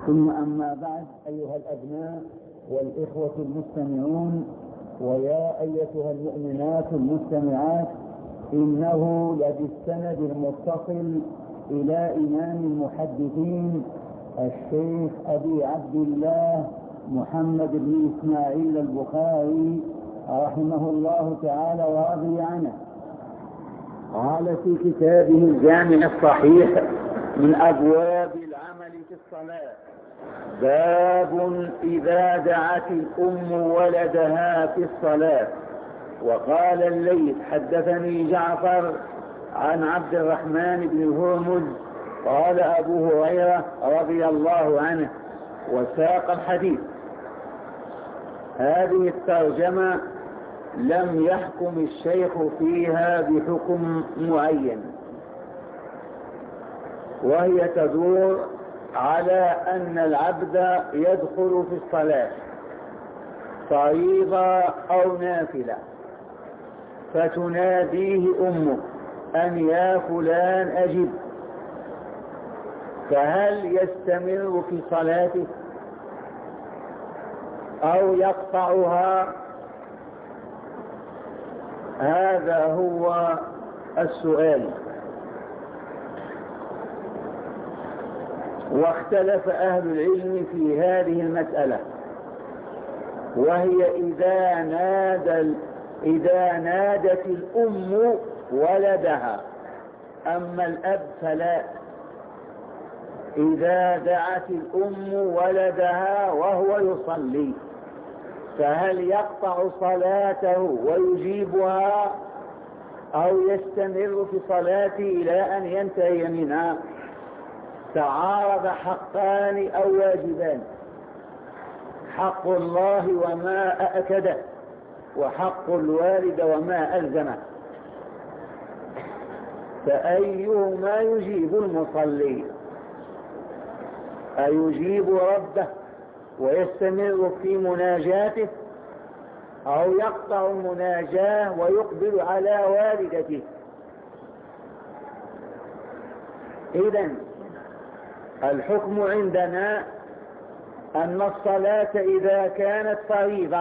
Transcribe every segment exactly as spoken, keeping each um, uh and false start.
ثم أما بعد، أيها الأبناء والإخوة المستمعون، ويا أيتها المؤمنات المستمعات، إنه لبالسند المتصل إلى إمام المحدثين الشيخ أبي عبد الله محمد بن إسماعيل البخاري رحمه الله تعالى ورضي عنه، قال في كتابه الجامع الصحيح من أبواب العمل في الصلاة: باب إذا دعت الأم ولدها في الصلاة. وقال الليث: حدثني جعفر عن عبد الرحمن بن هرمز قال أبو هريرة رضي الله عنه، وساق الحديث. هذه الترجمة لم يحكم الشيخ فيها بحكم معين، وهي تدور على أن العبد يدخل في الصلاة فريضة أو نافلة، فتناديه أمه أن يا فلان أجب، فهل يستمر في صلاته أو يقطعها؟ هذا هو السؤال. واختلف أهل العلم في هذه المسألة، وهي إذا نادى إذا نادت الأم ولدها، أما الأب فلا. إذا دعت الأم ولدها وهو يصلي، فهل يقطع صلاته ويجيبها أو يستمر في صلاته إلى أن ينتهي منها؟ تعارض حقان أو واجبان: حق الله وما أكده، وحق الوالد وما ألزمه. فأيهما يجيب المصلي؟ أيجيب ربه ويستمر في مناجاته، أو يقطع المناجاة ويقبل على والدته؟ إذن الحكم عندنا أن الصلاة إذا كانت فريضة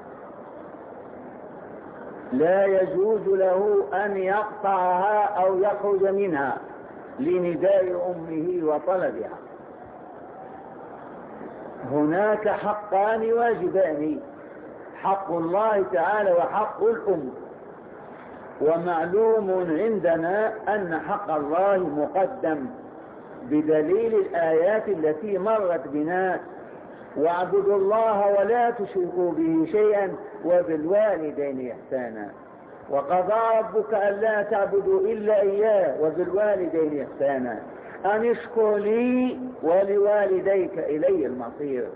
لا يجوز له أن يقطعها أو يخرج منها لنداء أمه وطلبها. هناك حقان واجبان: حق الله تعالى وحق الأم. ومعلوم عندنا أن حق الله مقدم بدليل الآيات التي مرت بنا: واعبدوا الله ولا تشركوا به شيئا وبالوالدين إحسانا، وقضى ربك ألا تعبدوا إلا إياه وبالوالدين إحسانا، أن اشكر لي ولوالديك إلي المصير.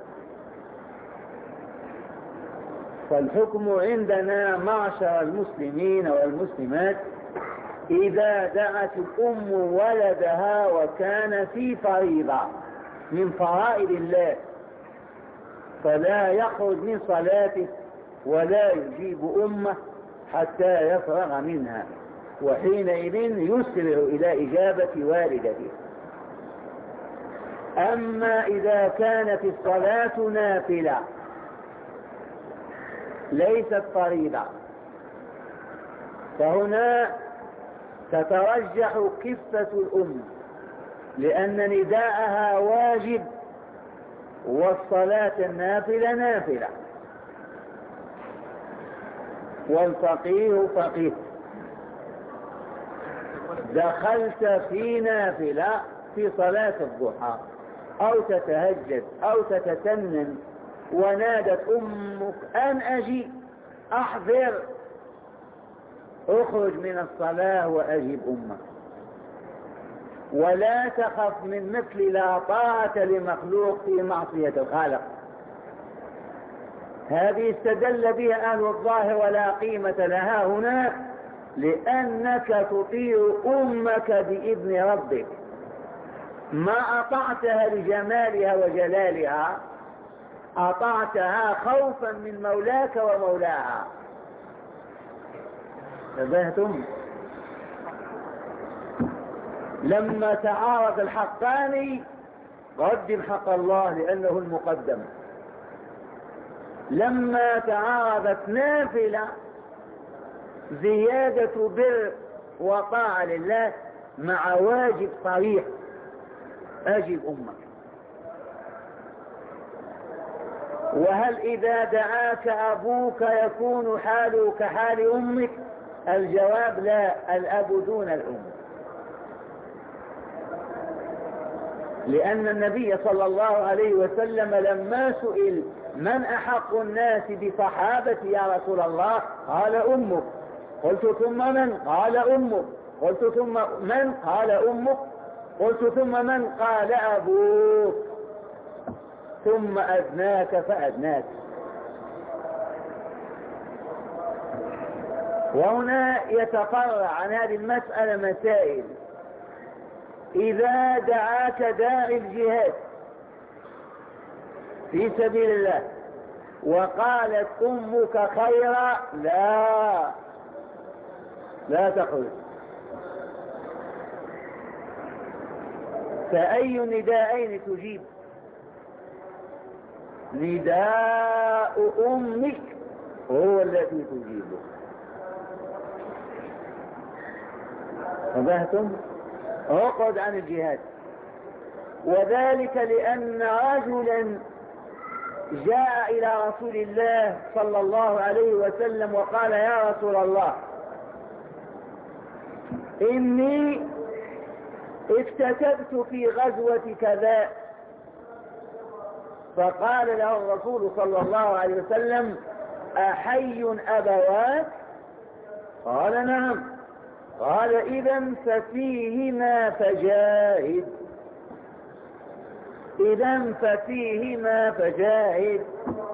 فالحكم عندنا معشر المسلمين والمسلمات: إذا دعت الأم ولدها وكان في فريضة من فرائض الله، فلا يخرج من صلاته ولا يجيب أمه حتى يفرغ منها، وحينئذ يسرع إلى إجابة والدته. أما إذا كانت الصلاة نافلة ليست فريضة، فهنا تترجح كفة الأم، لأن نداءها واجب والصلاة النافلة نافلة. والفقيه فقيه: دخلت في نافلة في صلاة الضحى أو تتهجد أو تتسنن ونادت أمك أن أجي، أحذر، اخرج من الصلاة وأجب أمك، ولا تخف من مثل لا طاعة لمخلوق في معصية الخالق. هذه استدل بها أهل الظاهر ولا قيمة لها هنا، لأنك تطيع أمك بإذن ربك، ما أطعتها لجمالها وجلالها، أطعتها خوفا من مولاك ومولاها. انتبهتم؟ لما تعارض الحقان قدم حق الله لأنه المقدم. لما تعارضت نافلة زيادة بر وطاعة لله مع واجب صريح، أجب أمك. وهل إذا دعاك أبوك يكون حاله كحال أمك؟ الجواب لا، الأب دون الأم. لأن النبي صلى الله عليه وسلم لما سئل من أحق الناس بصحابتي يا رسول الله قال أمك. قلت ثم من؟ قال أمك. قلت ثم من؟ قال أمك. قلت ثم من؟ قال أبوك، ثم أدناك فأدناك. وهنا يتفرع عن هذه المسألة مسائل. إذا دعاك داعي الجهاد في سبيل الله وقالت أمك خيرا، لا لا تخرج. فأي نداءين تجيب؟ نداء أمك هو الذي تجيبه. فهمتم؟ اقعد عن الجهاد. وذلك لأن رجلا جاء إلى رسول الله صلى الله عليه وسلم وقال يا رسول الله إني افتتت في غزوة كذا. فقال له الرسول صلى الله عليه وسلم أحي أبواك؟ قال نعم. قال إذن ففيهما فجاهد. إذن ففيهما فجاهد.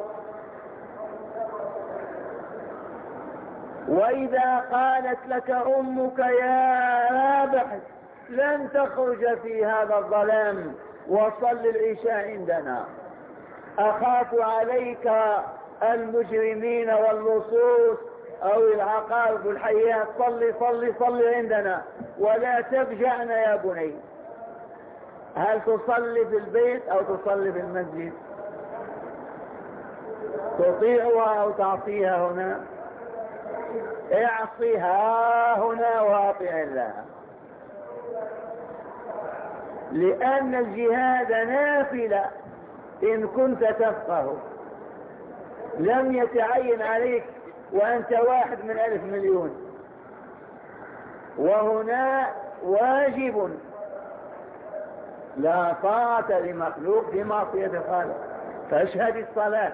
وإذا قالت لك أمك يا رابح لن تخرج في هذا الظلام وصل العشاء عندنا، أخاف عليك المجرمين واللصوص أو العقارب الحيات، صل صل صل عندنا ولا تفجعنا يا بني. هل تصلي في البيت أو تصلي في المسجد؟ تطيعها أو تعصيها هنا؟ اعصيها هنا واطع الله. لأن الجهاد نافلة إن كنت تفقه، لم يتعين عليك وأنت واحد من ألف مليون. وهنا واجب، لا طاعة لمخلوق في معصية الخالق. فاشهد الصلاة.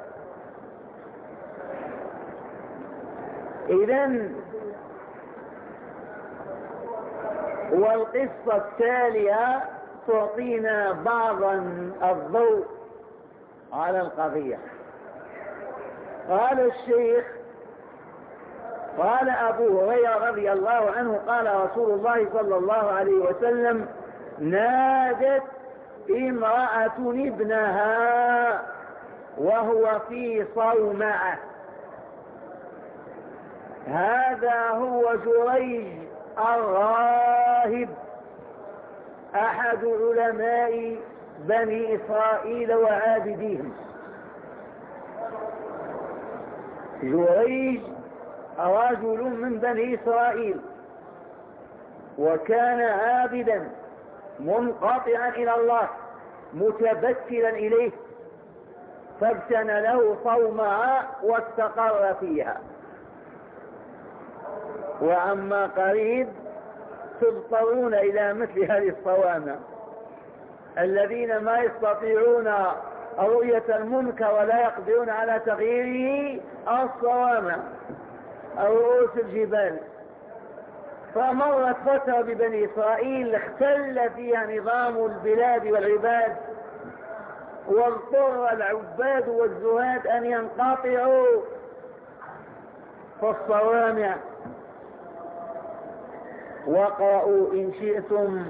إذن والقصة التالية تعطينا بعض الضوء على القضية. قال الشيخ قال أبو هريرة رضي الله عنه قال رسول الله صلى الله عليه وسلم نادت امرأة ابنها وهو في صومعة. هذا هو جريج الراهب أحد علماء بني إسرائيل وعابديهم. جريج رجل من بني إسرائيل وكان عابدا منقطعا إلى الله متبتلا إليه، فابتنى له صومعة واستقر فيها. وعما قريب تضطرون إلى مثل هذه الصوامع، الذين ما يستطيعون رؤية المنكر ولا يقدرون على تغييره، الصوامع أو رؤوس الجبال. فمرت فترة ببني إسرائيل اختل فيها نظام البلاد والعباد، واضطر العباد والزهاد أن ينقطعوا في الصوامع. واقرأوا إن شئتم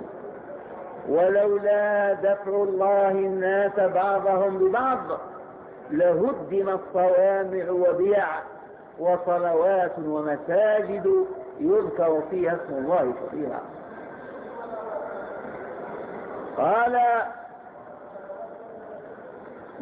ولولا دفع الله الناس بعضهم ببعض لهدم الصوامع وبيع وصلوات ومساجد يذكر فيها اسم الله كثيرا. قال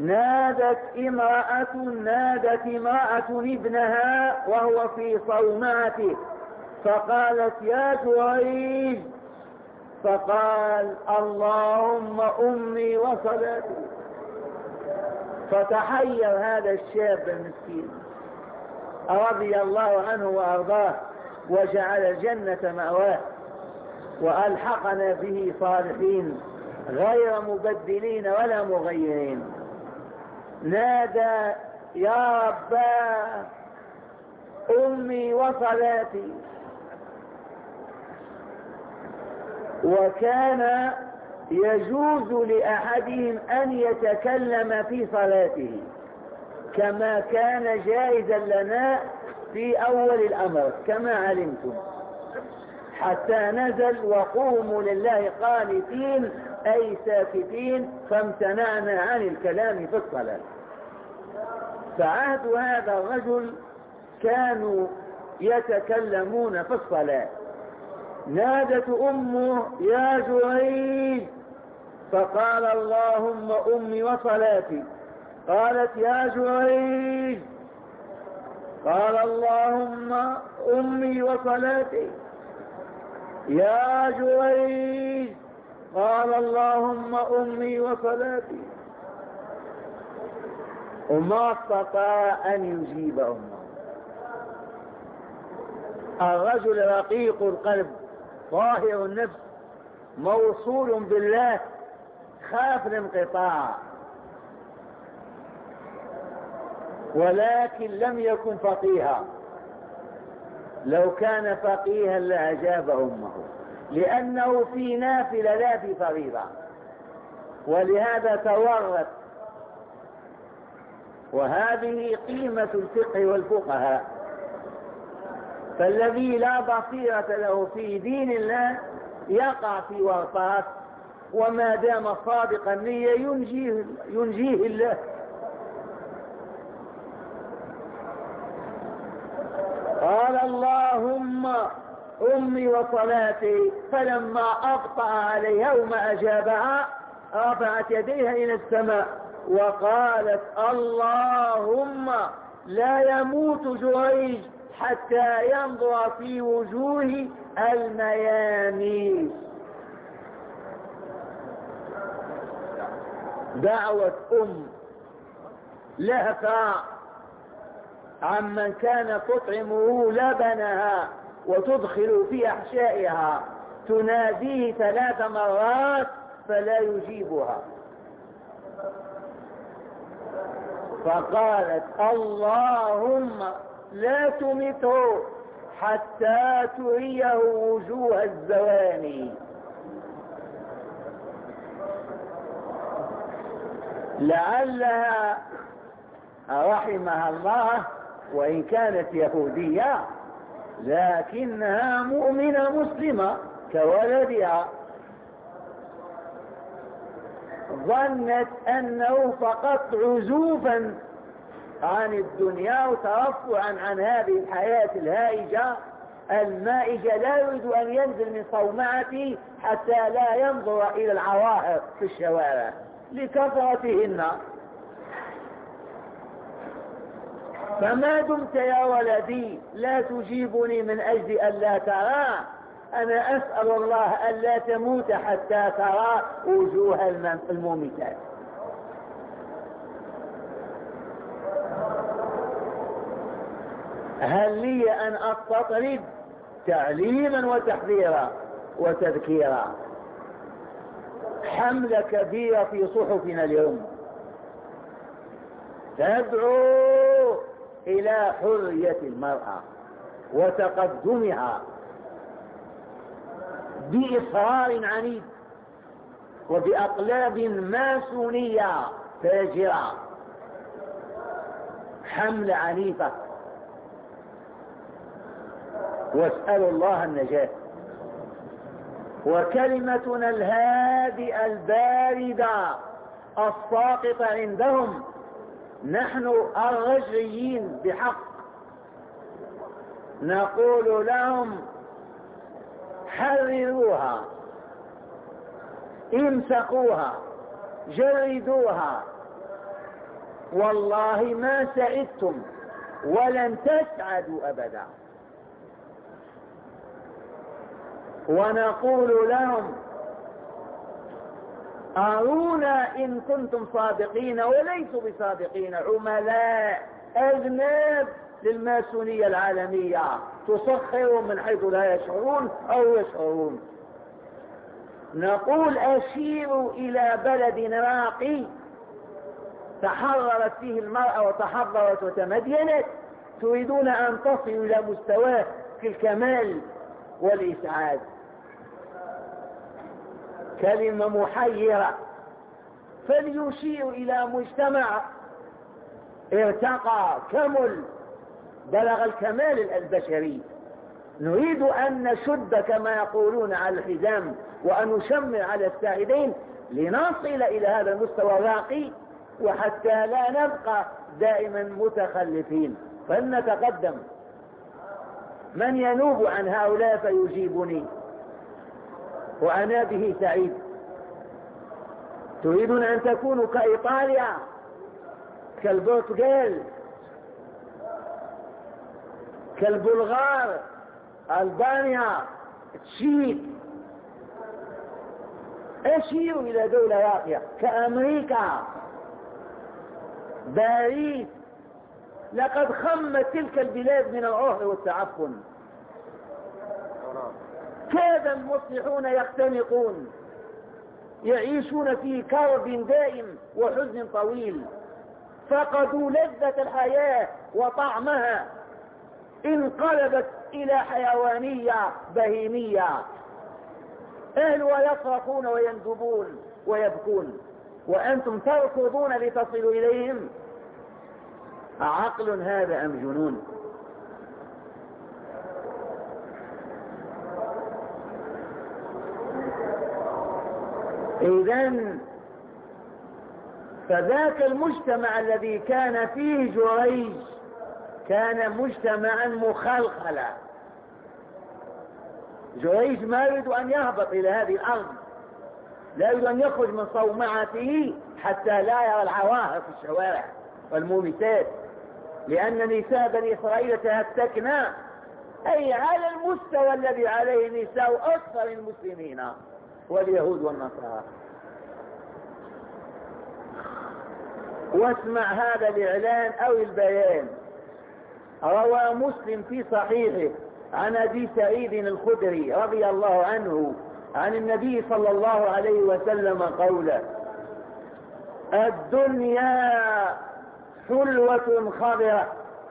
نادت امرأة نادت امرأة ابنها وهو في صومعته فقالت يا جريج، فقال اللهم أمي وصلاتي. فتحير هذا الشاب المسكين رضي الله عنه وأرضاه وجعل الجنة مأواه، وألحقنا به صالحين غير مبدلين ولا مغيرين. نادى يا رباه أمي وصلاتي. وكان يجوز لأحدهم أن يتكلم في صلاته كما كان جائزا لنا في أول الأمر كما علمتم، حتى نزل وقوموا لله قانتين أي ساكتين، فامتنعنا عن الكلام في الصلاة. فعهد هذا الرجل كانوا يتكلمون في الصلاة. نادت أمه يا جريج، فقال اللهم أمي وصلاتي. قالت يا جريج، قال اللهم أمي وصلاتي. يا جريج، قال اللهم أمي وصلاتي. وما استطاع أن يجيب أمه. الرجل رقيق القلب طاهر النفس موصول بالله خاف الانقطاع، ولكن لم يكن فقيها. لو كان فقيها لأجاب أمه، لأنه في نافلة لا في فريضة، ولهذا تورط. وهذه قيمة الفقه والفقهاء. فالذي لا بصيرة له في دين الله يقع في ورطات، وما دام صادق النية ينجيه, ينجيه الله. قال اللهم أمي وصلاتي. فلما أبطأ عليها وما أجابها رفعت يديها إلى السماء وقالت اللهم لا يموت جريج حتى ينظر في وجوه الميامين. دعوة أم لهفا عمن كان تطعمه لبنها وتدخل في أحشائها، تناديه ثلاث مرات فلا يجيبها، فقالت اللهم لا تمته حتى تريه وجوه الزواني. لعلها رحمها الله وإن كانت يهودية لكنها مؤمنة مسلمة كولدها، ظنت أنه فقط عزوفا عن الدنيا وترفعا عن هذه الحياة الهائجة المائجة، لا يريد أن ينزل من صومعته حتى لا ينظر إلى العواهر في الشوارع لكثرتهن. فما دمت يا ولدي لا تجيبني من أجل أن لا ترى، أنا أسأل الله أن لا تموت حتى ترى وجوه المميتات. هل لي أن أستطرد تعليما وتحذيرا وتذكيرا؟ حملة كبيرة في صحفنا اليوم تدعو إلى حرية المرأة وتقدمها بإصرار عنيد وبأقلاب ماسونية فاجرة، حملة عنيفة. واسألوا الله النجاة. وكلمتنا الهادئة الباردة الساقطة عندهم نحن الرجعيين بحق نقول لهم حرروها، امسكوها، جردوها، والله ما سعدتم ولن تسعدوا أبدا. ونقول لهم أرونا إن كنتم صادقين، وليسوا بصادقين، عملاء أذناب للماسونية العالمية تسخرهم من حيث لا يشعرون أو يشعرون. نقول أشيروا إلى بلد راقي تحررت فيه المرأة وتحضرت وتمدينت، تريدون أن تصلوا إلى مستواه في الكمال والإسعاد. كلمة محيرة. فليشير إلى مجتمع ارتقى كمل بلغ الكمال البشري. نريد أن نشد كما يقولون على الحزام وأن نشمر على الساعدين لنصل إلى هذا المستوى الراقي، وحتى لا نبقى دائما متخلفين فلنتقدم. من ينوب عن هؤلاء فيجيبني وأنا به سعيد. تريدون أن تكونوا كإيطاليا، كالبرتغال، كالبلغار، ألبانيا، تشيك. أشيروا إلى دولة راقية كأمريكا، باريس. لقد خمت تلك البلاد من العهر والتعفن، كاد المصلحون يختنقون، يعيشون في كرب دائم وحزن طويل، فقدوا لذة الحياة وطعمها، انقلبت إلى حيوانية بهيمية. أهلها يصرخون ويندبون ويبكون، وأنتم تركضون لتصلوا إليهم. عقل هذا أم جنون؟ إذن فذاك المجتمع الذي كان فيه جريج كان مجتمعا مخلخلا. جريج ما يريد أن يهبط إلى هذه الأرض، لا يريد أن يخرج من صومعته حتى لا يرى العواهر في الشوارع والمومسات، لأن نساء بني إسرائيل تهتكنا، أي على المستوى الذي عليه نساء أكثر المسلمين واليهود والنصارى. واسمع هذا الإعلان أو البيان. روى مسلم في صحيحه عن أبي سعيد الخدري رضي الله عنه عن النبي صلى الله عليه وسلم قوله: الدنيا حلوة خضرة.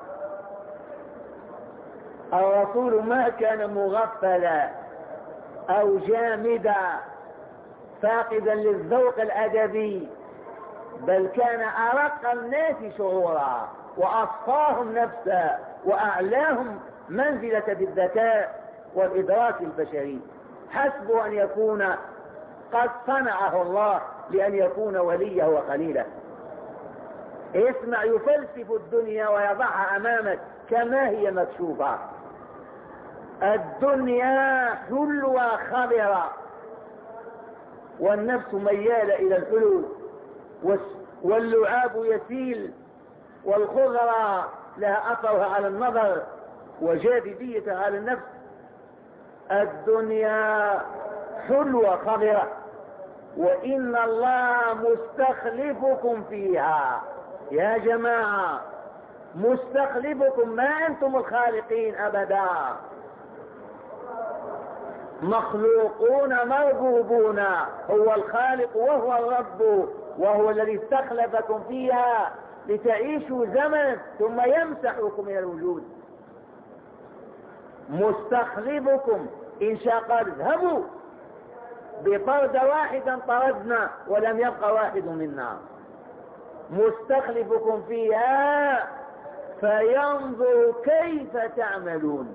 الرسول ما كان مغفلا أو جامدا فاقدا للذوق الأدبي، بل كان أرق الناس شعورا وأصفاهم نفسا وأعلاهم منزلة بالذكاء والإدراك البشري. حسبه أن يكون قد صنعه الله لأن يكون وليه وخليله. اسمع، يفلسف الدنيا ويضعها أمامك كما هي مكشوفة. الدنيا حلوة خضرة، والنفس ميالة إلى الحلو، واللعاب يسيل، والخضرة لها أثرها على النظر وجاذبيتها على النفس. الدنيا حلوة خضرة، وإن الله مستخلفكم فيها. يا جماعة، مستخلفكم، ما أنتم الخالقين أبدا، مخلوقون مربوبون. هو الخالق وهو الرب، وهو الذي استخلفكم فيها لتعيشوا زمن ثم يمسحكم من الوجود. مستخلفكم، إن شاء قال اذهبوا بطرد واحدا طردنا ولم يبقى واحد منا. مستخلفكم فيها فينظر كيف تعملون.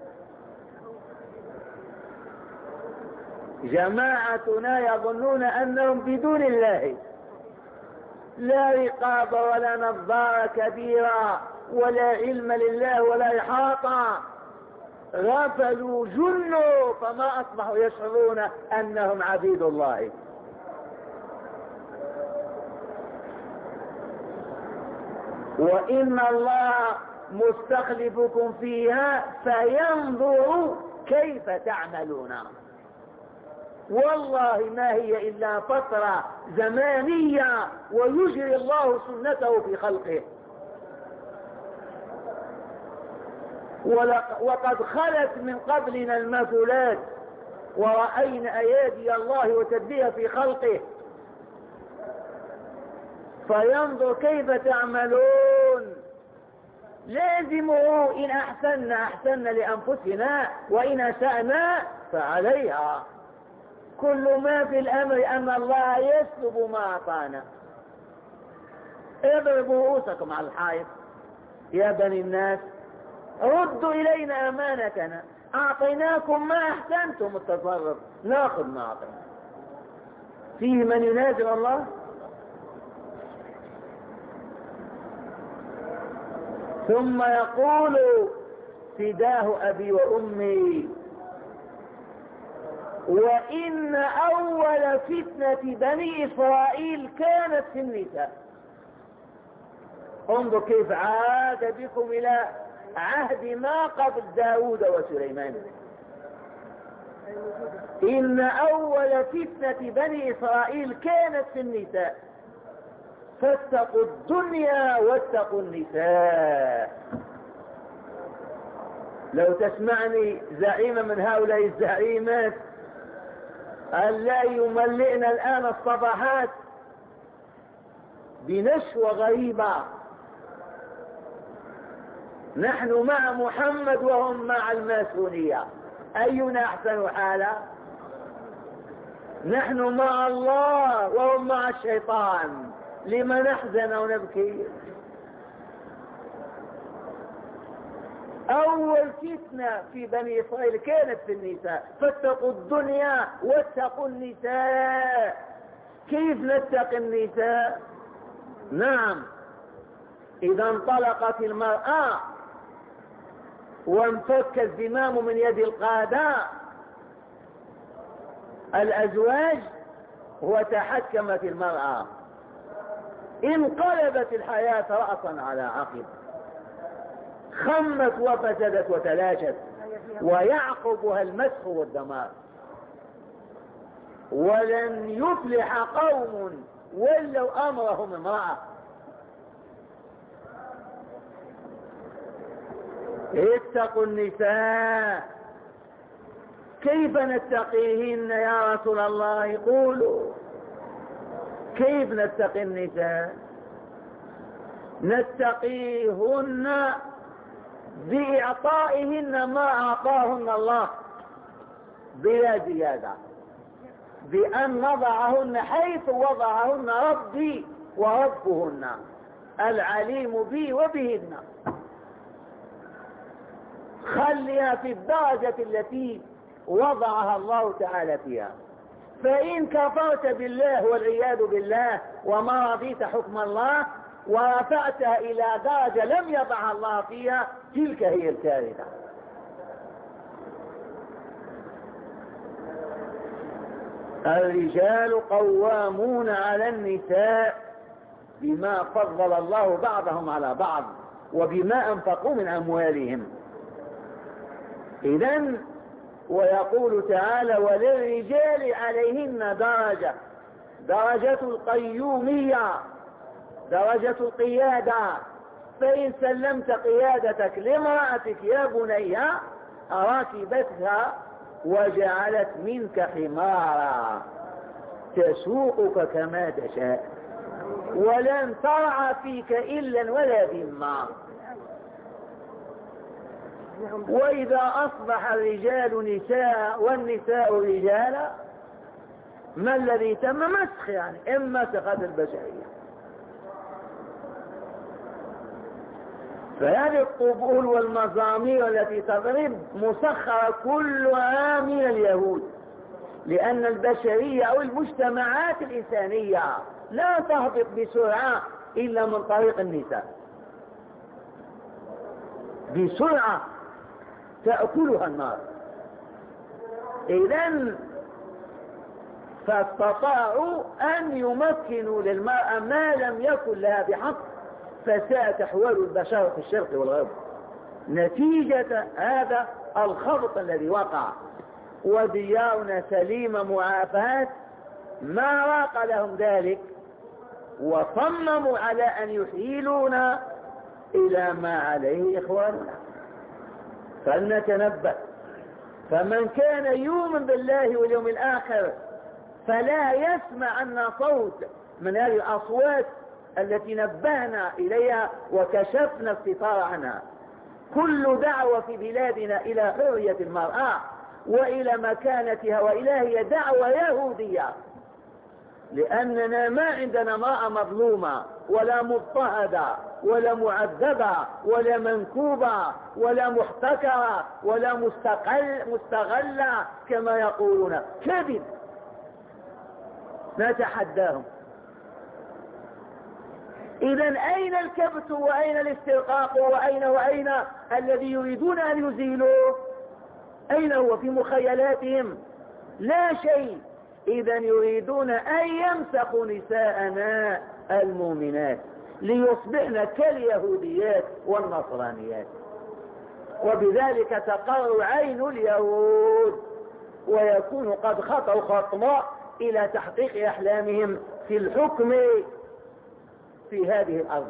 جماعتنا يظنون أنهم بدون الله لا رقاب ولا نظارة كبيرة ولا علم لله ولا إحاطة. غفلوا جنوا فما أصبحوا يشعرون أنهم عبيد الله. وإن الله مستخلفكم فيها فينظر كيف تعملون. والله ما هي إلا فترة زمانية ويجري الله سنته في خلقه. وقد خلت من قبلنا المثلات ورأينا أيادي الله وتدبير في خلقه. فينظر كيف تعملون. لازمه إن أحسننا أحسننا لأنفسنا وإن أسأنا فعليها. كل ما في الأمر أن الله يسلب ما أعطانا. اضربوا رؤوسكم على الحائط يا بني الناس، ردوا إلينا أمانتنا، أعطيناكم ما أحسنتم التصرف، ناخذ ما أعطينا. فيه من ينازل الله؟ ثم يقول فداه أبي وأمي وإن أول فتنة بني إسرائيل كانت في النساء. انظر كيف عاد بكم إلى عهد ما قبل داود وسليمان. إن أول فتنة بني إسرائيل كانت في النساء فاتقوا الدنيا واتقوا النساء. لو تسمعني زعيمة من هؤلاء الزعيمات ألا يملئن الآن الصباحات بنشوة غريبة. نحن مع محمد وهم مع الماسونية، أينا أحسن حالا؟ نحن مع الله وهم مع الشيطان، لما نحزن ونبكي؟ أول فتنة في بني إسرائيل كانت في النساء فاتقوا الدنيا واتقوا النساء. كيف نتقي النساء؟ نعم، إذا انطلقت المرأة وانفك الزمام من يد القادة الأزواج وتحكمت المرأة انقلبت الحياة رأسا على عقب، خمت وفسدت وتلاشت ويعقبها المسخ والدمار. ولن يفلح قوم ولوا أمرهم امرأة. اتقوا النساء. كيف نتقيهن يا رسول الله؟ قولوا كيف نتقي النساء؟ نتقيهن بإعطائهن ما أعطاهن الله بلا زيادة، بأن نضعهن حيث وضعهن ربي وربهن العليم بي وبهن. خليها في الدرجة التي وضعها الله تعالى فيها. فإن كفرت بالله والعياذ بالله وما رضيت حكم الله ورفعتها إلى درجة لم يضعها الله فيها، تلك هي الكارثة. الرجال قوامون على النساء بما فضل الله بعضهم على بعض وبما أنفقوا من أموالهم. إذن ويقول تعالى وللرجال عليهن درجة، درجة القيومية، درجة القيادة. فإن سلمت قيادتك لامرأتك يا بني ركبتها وجعلت منك حمارا تسوقك كما تشاء ولن ترعى فيك إلا ولا ذمة. وإذا أصبح الرجال نساء والنساء رجالا ما الذي تم؟ مسخ، يعني إما مسخت البشرية. فهذه الطبول والمزامير التي تضرب مسخرة كلها من اليهود، لأن البشرية أو المجتمعات الإنسانية لا تهبط بسرعة إلا من طريق النساء، بسرعة تأكلها النار. إذن فاستطاعوا أن يمكنوا للمرأة ما لم يكن لها بحق فساءت أحوال البشر في الشرق والغرب نتيجة هذا الخبط الذي وقع. وديارنا سليمة معافاة، ما راق لهم ذلك وصمموا على أن يحيلونا إلى ما عليه إخواننا. فلنتنبه. فمن كان يؤمن بالله واليوم الآخر فلا يسمع أن صوت من هذه الأصوات التي نبهنا إليها وكشفنا الستار عنها. كل دعوة في بلادنا إلى حرية المرأة وإلى مكانتها وإلى هي دعوة يهودية، لأننا ما عندنا امرأة مظلومة ولا مضطهدة ولا معذبة ولا منكوبة ولا محتكرة ولا مستقل مستغلة كما يقولون. كذب. نتحداهم. إذن أين الكبت وأين الاسترقاق وأين وأين الذي يريدون أن يزيلوه؟ أين هو؟ في مخيلاتهم لا شيء. إذن يريدون أن يمسخوا نساءنا المؤمنات ليصبحن كاليهوديات والنصرانيات، وبذلك تقر عين اليهود ويكون قد خطوا خطوة إلى تحقيق أحلامهم في الحكم في هذه الأرض.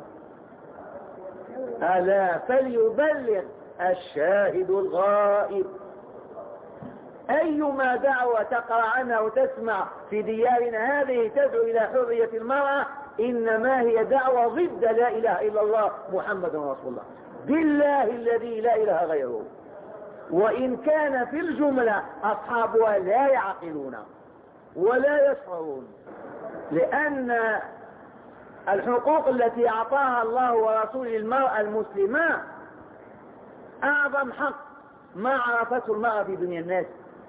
ألا فليبلغ الشاهد الغائب. أيما دعوة تقرأ عنها وتسمع في ديارنا هذه تدعو إلى حرية المرأة إنما هي دعوة ضد لا إله إلا الله محمد رسول الله، بالله الذي لا إله غيره. وإن كان في الجملة أصحابها لا يعقلون ولا يشعرون، لأن الحقوق التي أعطاها الله ورسوله المرأة المسلمة أعظم حق ما عرفته المرأة في دنيا الناس.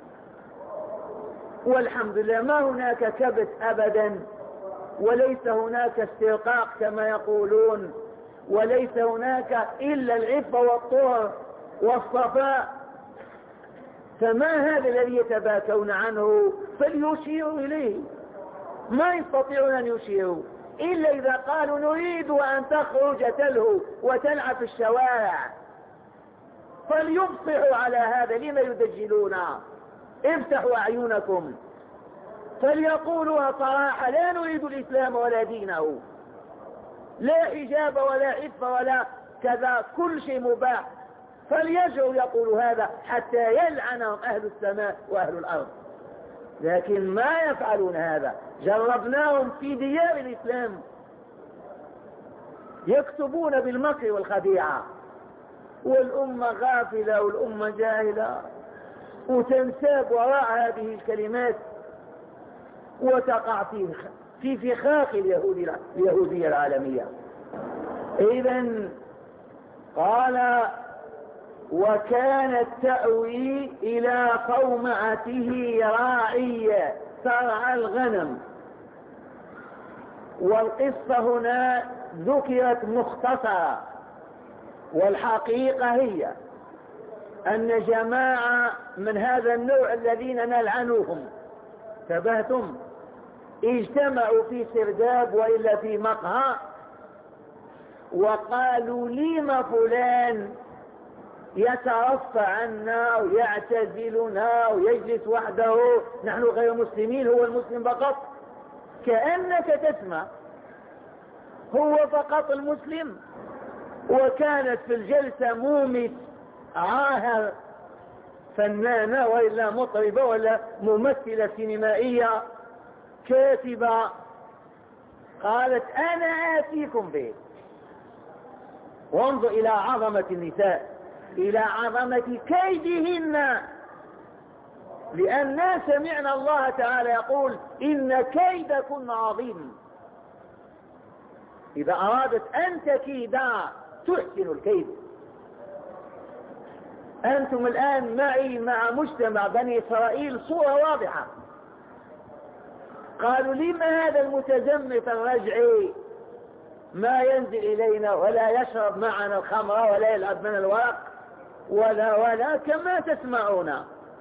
والحمد لله ما هناك كبت أبدا، وليس هناك استرقاق كما يقولون، وليس هناك إلا العفة والطهر والصفاء. فما هذا الذي يتباكون عنه؟ فليشيروا إليه. ما يستطيعون أن يشيروا إلا إذا قالوا نريد أن تخرج تلهو وتلعب في الشوارع، فليبصحوا على هذا. لما يدجلون؟ افتحوا أعينكم فليقولوا صراحة لا نريد الإسلام ولا دينه، لا حجاب ولا عفة ولا كذا، كل شيء مباح. فليجعوا يقولوا هذا حتى يلعنهم أهل السماء وأهل الأرض، لكن ما يفعلون هذا. جربناهم في ديار الإسلام يكتبون بالمكر والخديعة، والأمة غافلة والأمة جاهلة وتنساب وراء هذه الكلمات وتقع في في فخاخ اليهودية العالمية. إذن قال وكانت تأوي إلى صومعته راعية ترعى الغنم. والقصة هنا ذكرت مختصرة، والحقيقة هي أن جماعة من هذا النوع الذين نلعنوهم تبهتم اجتمعوا في سرداب وإلا في مقهى وقالوا لما فلان يترفع عنا ويعتزلنا ويجلس وحده، نحن غير مسلمين، هو المسلم فقط. كأنك تسمع هو فقط المسلم. وكانت في الجلسة مومس عاهر فنانة وإلا مطربة ولا ممثلة سينمائية كاتبة، قالت أنا آتيكم به. وانظر إلى عظمة النساء، إلى عظمة كيدهن، لأننا سمعنا الله تعالى يقول إن كيدكن عظيم. إذا أرادت أن تكيدا تحسن الكيد. أنتم الآن معي مع مجتمع بني إسرائيل صورة واضحة. قالوا لما هذا المتزمت الرجعي ما ينزل إلينا ولا يشرب معنا الخمر ولا يلعب من الورق ولا ولا كما تسمعون.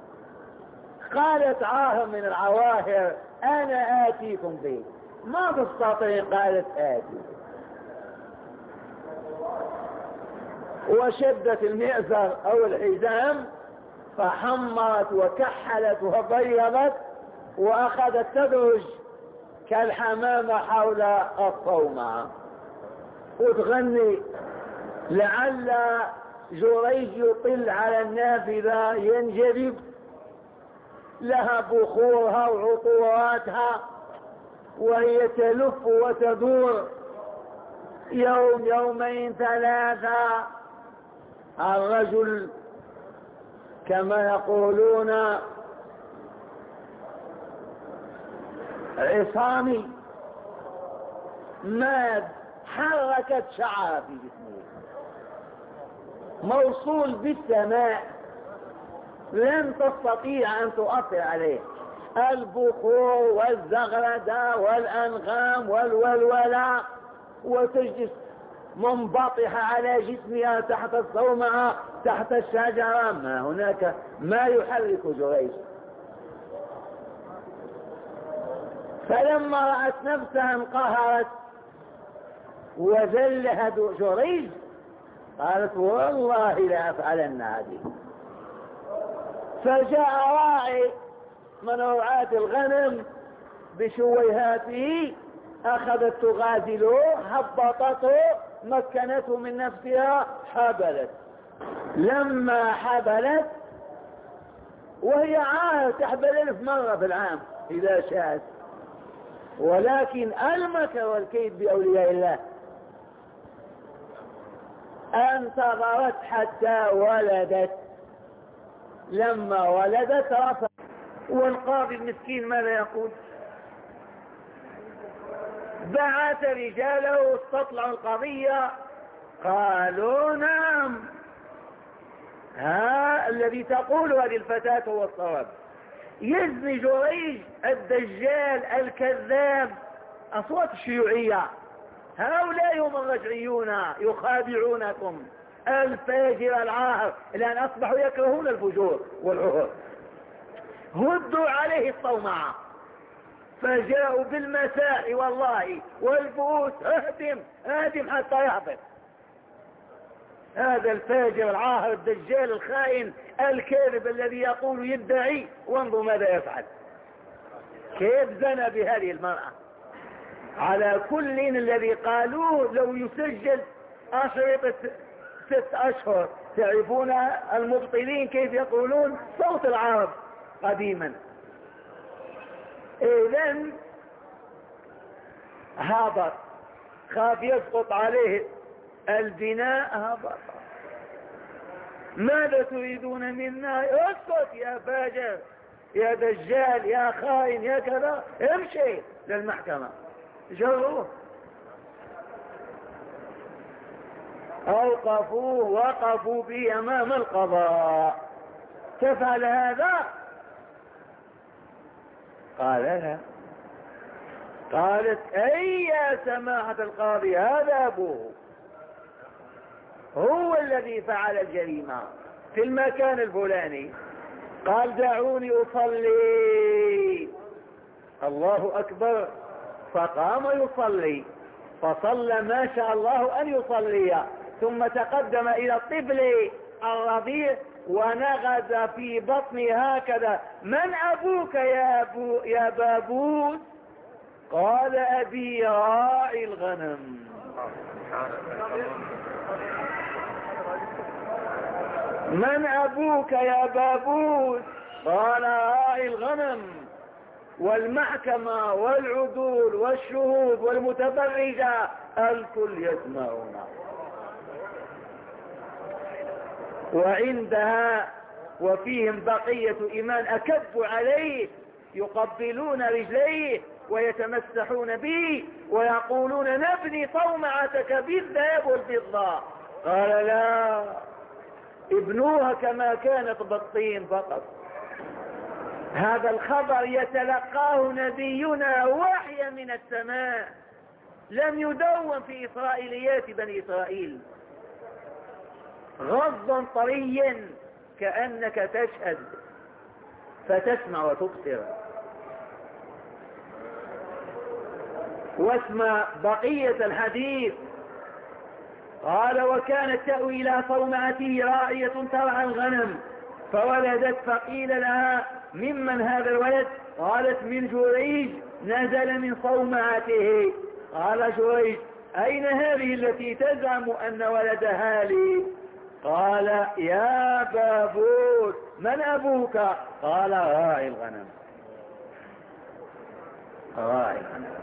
قالت عاهر من العواهر أنا آتيكم به. ما تستطيع، قالت آتي. وشدت المئزر أو الحزام فحمرت وكحلت وبيضت وأخذت تدرج كالحمامة حول الصومعة وتغني لعل جريج يطل على النافذة ينجذب لها بخورها وعطوراتها وهي تلف وتدور يوم يومين ثلاثة. الرجل كما يقولون عصامي ماد حركت شعر في جسمه موصول بالسماء لن تستطيع أن تؤثر عليه. البخور والزغردة والأنغام والولولة وتجلس منبطحة على جسمها تحت الصومعة تحت الشجرة، ما هناك ما يحرك جريج. فلما رأت نفسها انقهرت وذلها جريج قالت والله لا أفعلن هذه. فجاء راعي من رعاة الغنم بشويهاته أخذت تغازله هبطته مكنته من نفسها حبلت. لما حبلت وهي عاهة تحبل ألف مرة في العام إذا شاءت، ولكن المكر والكيد بأولياء الله انتظرت حتى ولدت. لما ولدت رفع. والقاضي المسكين ماذا يقول؟ بعث رجاله استطلعوا القضية قالوا نعم ها الذي تقول هذه الفتاة هو الصواب. يزني جريج الدجال الكذاب. أصوات الشيوعية هؤلاء هم الرجعيون يخادعونكم. الفاجر العاهر الآن أصبحوا يكرهون الفجور والعهر. هدوا عليه الصومعة فجاءوا بالمساء والله والبؤوس اهدم اهدم حتى يهبط. هذا الفاجر العاهر الدجال الخائن الكاذب الذي يقول يدعي، وانظروا ماذا يفعل. كيف زنى بهذه المرأة. على كل الذي قالوه لو يسجل أشرطة ست أشهر. تعرفون المبطلين كيف يقولون صوت العرب قديما. إذن هبط خاف يسقط عليه البناء هبط. ماذا تريدون منا؟ اسكت يا فاجر يا دجال يا خائن يا كذا. امشي للمحكمة. جروه اوقفوه وقفوا به امام القضاء. تفعل هذا؟ قال لا. قالت اي يا سماحة القاضي هذا ابوه هو الذي فعل الجريمة في المكان الفلاني. قال دعوني اصلي. الله اكبر. فقام يصلي فصلى ما شاء الله ان يصلي ثم تقدم الى الطفل الرضيع ونغز في بطني هكذا. من ابوك يا ابو يا بابوس؟ قال ابي راعي الغنم. من ابوك يا بابوس؟ قال راعي الغنم. والمحكمة والعدول والشهود والمتبرجة الكل يسمعون. وعندها وفيهم بقية إيمان أكبوا عليه يقبلون رجليه ويتمسحون به ويقولون نبني صومعتك بالذهب والفضة. قال لا ابنوها كما كانت بالطين فقط. هذا الخبر يتلقاه نبينا وحيا من السماء لم يدون في إسرائيليات بني إسرائيل. غضا طريا كأنك تشهد فتسمع وتبصر. واسمع بقية الحديث. قال وكانت تأوي إلى صومعته راعية ترعى الغنم فولدت فقيل لها ممن هذا الولد؟ قالت من جريج نزل من صومعته. قال جريج أين هذه التي تزعم أن ولدها لي؟ قال يا بابوت من أبوك؟ قال راعي الغنم. راعي الغنم.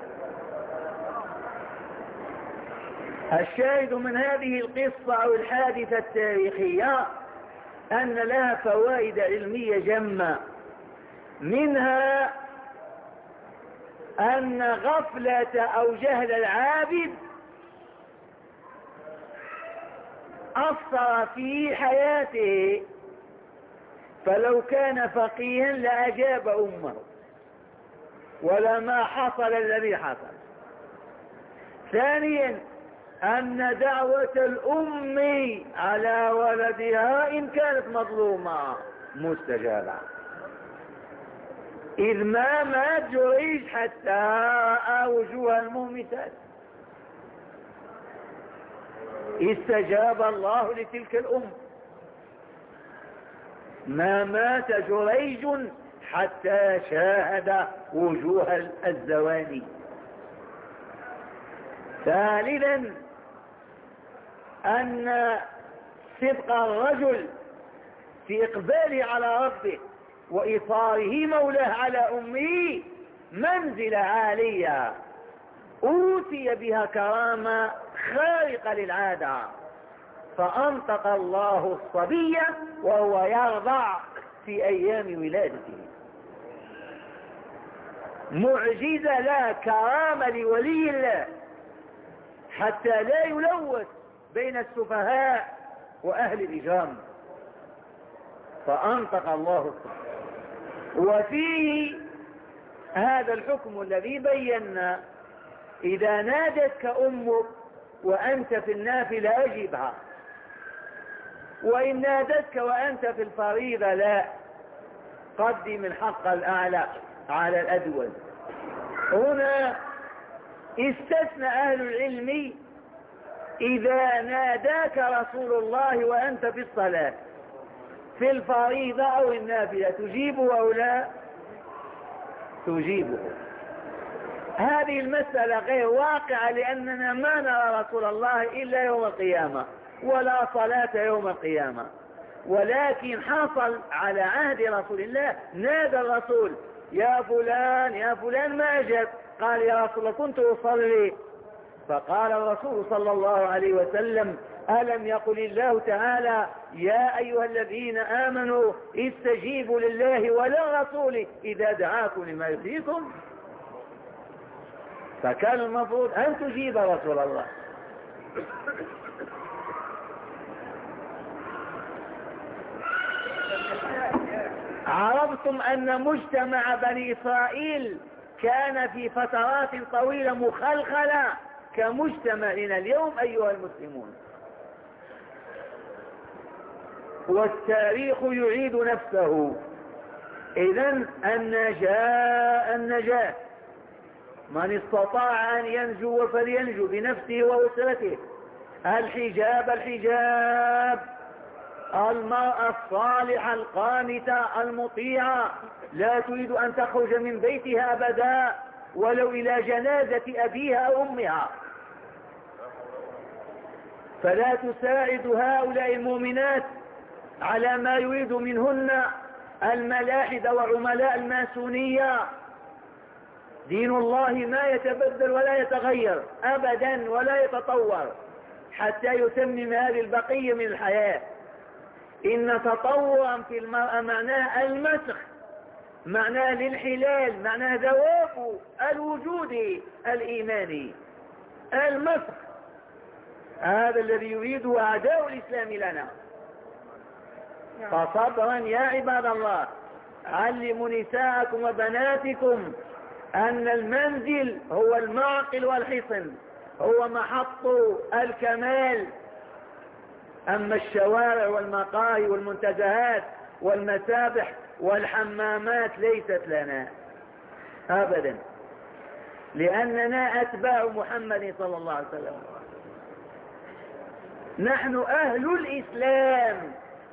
الشاهد من هذه القصة أو الحادثة التاريخية أن لها فوائد علمية جمة، منها أن غفلة أو جهل العابد أثر في حياته، فلو كان فقيها لأجاب أمه ولما حصل الذي حصل. ثانيا أن دعوة الأم على ولدها إن كانت مظلومة مستجابة، إذ ما مات جريج حتى رأى وجوه المومسات، استجاب الله لتلك الأم. ما مات جريج حتى شاهد وجوه الزواني. ثالثا أن صدق الرجل في إقباله على ربه وإيثاره مولاه على أمه منزلة عالية أوتي بها كرامة خارقة للعادة، فأنطق الله الصبي وهو يرضع في أيام ولادته. معجزة لا كرامة لولي الله حتى لا يلوث بين السفهاء وأهل الإجرام، فأنطق الله الصبي. وفيه هذا الحكم الذي بينا، إذا نادتك أمك وأنت في النافلة أجبها، وإن نادتك وأنت في الفريضة لا، قدم الحق الأعلى على الأدول. هنا استثنى أهل العلم إذا ناداك رسول الله وأنت في الصلاة في الفريضة أو النافلة تجيبه أو لا تجيبه. هذه المسألة غير واقعة لأننا ما نرى رسول الله إلا يوم القيامة ولا صلاة يوم القيامة، ولكن حصل على عهد رسول الله نادى الرسول يا فلان يا فلان ما أجب، قال يا رسول الله كنت أصلي، فقال الرسول صلى الله عليه وسلم ألم يقل الله تعالى يا أيها الذين آمنوا استجيبوا لله وللرسول إذا دعاكم لما يحييكم؟ فكان المفروض أن تجيب رسول الله. عرفتم أن مجتمع بني إسرائيل كان في فترات طويلة مخلخلة كمجتمعنا اليوم أيها المسلمون، والتاريخ يعيد نفسه. إذن النجاة النجاة من استطاع أن ينجو فلينجو بنفسه وأسرته. الحجاب الحجاب المرأة الصالحة القانتة المطيعة لا تريد أن تخرج من بيتها أبدا ولو إلى جنازة أبيها أو أمها، فلا تساعد هؤلاء المؤمنات على ما يريد منهن الملاحدة وعملاء الماسونية. دين الله ما يتبدل ولا يتغير أبدا ولا يتطور حتى يتمم هذه البقية من الحياة. إن تطورا في المرأة معناه المسخ، معناه الانحلال، معناه ذواب الوجود الإيماني، المسخ. هذا الذي يريده أعداء الإسلام لنا. فصبرا يا عباد الله، علموا نساءكم وبناتكم أن المنزل هو المعقل والحصن، هو محط الكمال. أما الشوارع والمقاهي والمنتزهات والمسابح والحمامات ليست لنا أبدا، لأننا أتباع محمد صلى الله عليه وسلم. نحن أهل الإسلام،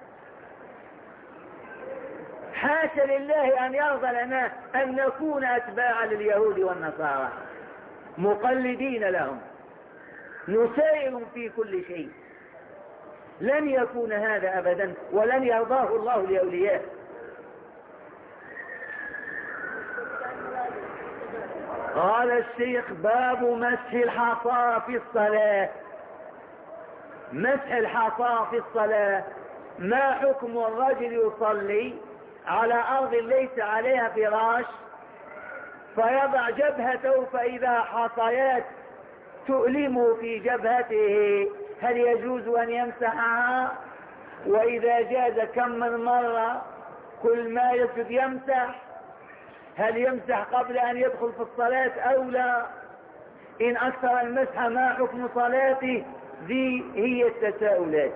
حاشا لله أن يرضى لنا أن نكون أتباعا لليهود والنصارى مقلدين لهم نسير في كل شيء. لن يكون هذا أبدا، ولن يرضاه الله لأوليائه. قال الشيخ: باب مسح الحصى في الصلاة. مسح الحصى في الصلاة، ما حكم الرجل يصلي على أرض ليس عليها فراش فيضع جبهته فإذا حصيات تؤلم في جبهته، هل يجوز أن يمسحها؟ وإذا جاز كم من مرة كل ما يسجد يمسح؟ هل يمسح قبل أن يدخل في الصلاة أو لا؟ إن أكثر المسح ما حكم صلاته؟ ذي هي التساؤلات.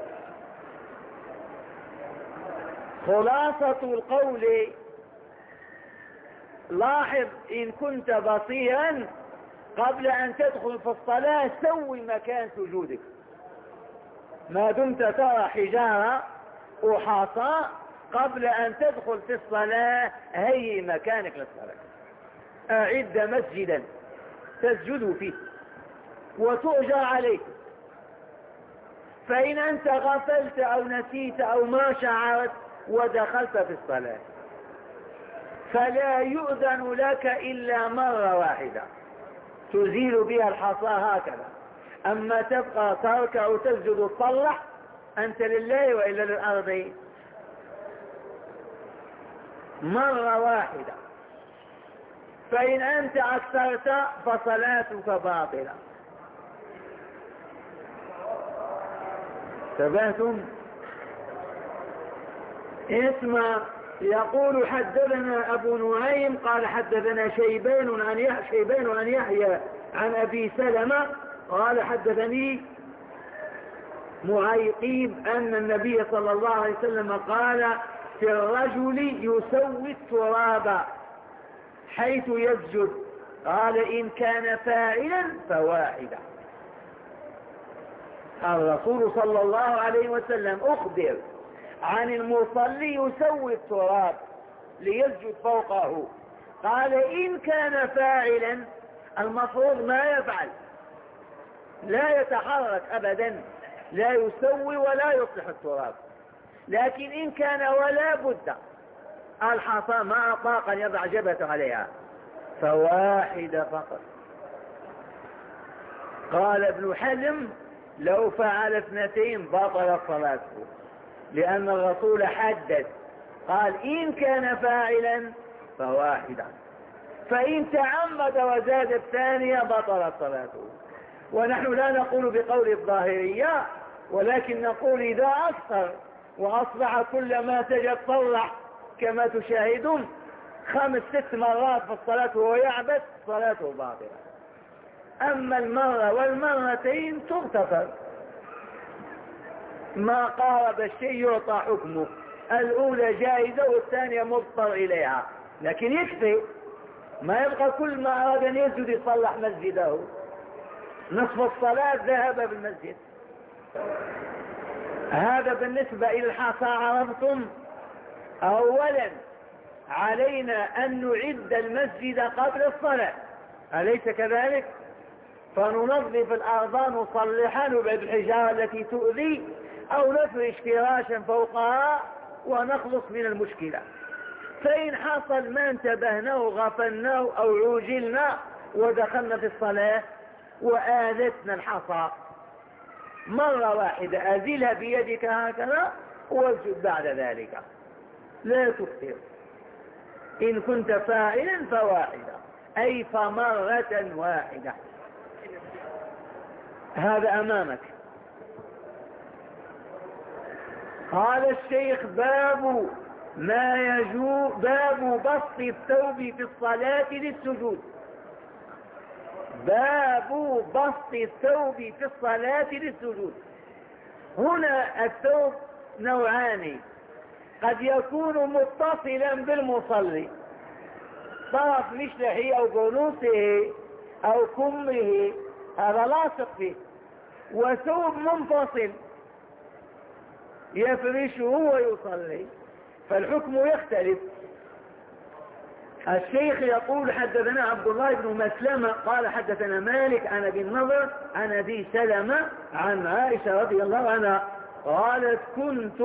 خلاصة القول: لاحظ إن كنت بصيرا قبل أن تدخل في الصلاة سوي مكان سجودك، ما دمت ترى حجارة وحصى قبل أن تدخل في الصلاة هيئ مكانك للصلاة، أعد مسجدا تسجد فيه وتؤجر عليه. فإن أنت غفلت أو نسيت أو ما شعرت ودخلت في الصلاة فلا يؤذن لك إلا مرة واحدة تزيل بها الحصى هكذا. أما تبقى تركع وتسجد وتصلح أنت لله وإلا للأرض مرة واحدة. فإن أنت أكثرت فصلاتك باطلة. انتبهتم؟ اسمع، يقول: حدثنا أبو نعيم قال حدثنا شيبان عن يحيى شيبان عن يحيى عن أبي سلمة قال حدثني معيقيب أن النبي صلى الله عليه وسلم قال: في الرجل يسوي التراب حيث يسجد، قال: إن كان فاعلا فواحدة. الرسول صلى الله عليه وسلم أخبر عن المصلي يسوي التراب ليسجد فوقه، قال: إن كان فاعلا، المفروض ما يفعل، لا يتحرك أبدا، لا يسوي ولا يصلح التراب. لكن إن كان ولا بد الحصى ما طاق أن يضع جبهته عليها فواحدة فقط. قال ابن حزم: لو فعل اثنتين بطلت صلاته، لأن الرسول حدد قال: إن كان فاعلا فواحدة، فإن تعمد وزاد الثانية بطلت صلاته. ونحن لا نقول بقول الظاهرية، ولكن نقول إذا أكثر وأصبح كل ما سجد صلح كما تشاهدون خمس ست مرات في الصلاة وهو يعبث صلاته باطلة. أما المرة والمرتين تغتفر، ما قارب الشيء يعطى حكمه، الأولى جائزة والثانية مضطر إليها، لكن يكفي، ما يبقى كل ما أراد أن يسجد يصلح مسجده، نصف الصلاة ذهب بالمسجد. هذا بالنسبة إلى الحصى. عرفتم؟ أولا علينا أن نعد المسجد قبل الصلاة، أليس كذلك؟ فننظف الأرض نصلحها، نبعد الحجارة التي تؤذي، أو نفرش فراشا فوقها ونخلص من المشكلة. فإن حصل ما انتبهنا وغفلنا أو عوجلنا ودخلنا في الصلاة وآذتنا الحصى، مرة واحدة أزيلها بيدك هكذا واسجد بعد ذلك، لا تكثر. إن كنت فاعلا فواحدة، أي فمرة واحدة. هذا أمامك. قال الشيخ: باب ما يجوز، باب بسط الثوب في الصلاة للسجود. باب بسط الثوب في الصلاة للسجود. هنا الثوب نوعان، قد يكون متصلا بالمصلي، طرف مشلحه أو برنوسه أو كمه، هذا لاصق فيه، وثوب منفصل يفرشه ويصلي، فالحكم يختلف. الشيخ يقول حدثنا عبد الله بن مسلمة قال حدثنا مالك عن ابي النضر عن ابي سلمة عن عائشة رضي الله عنها قالت كنت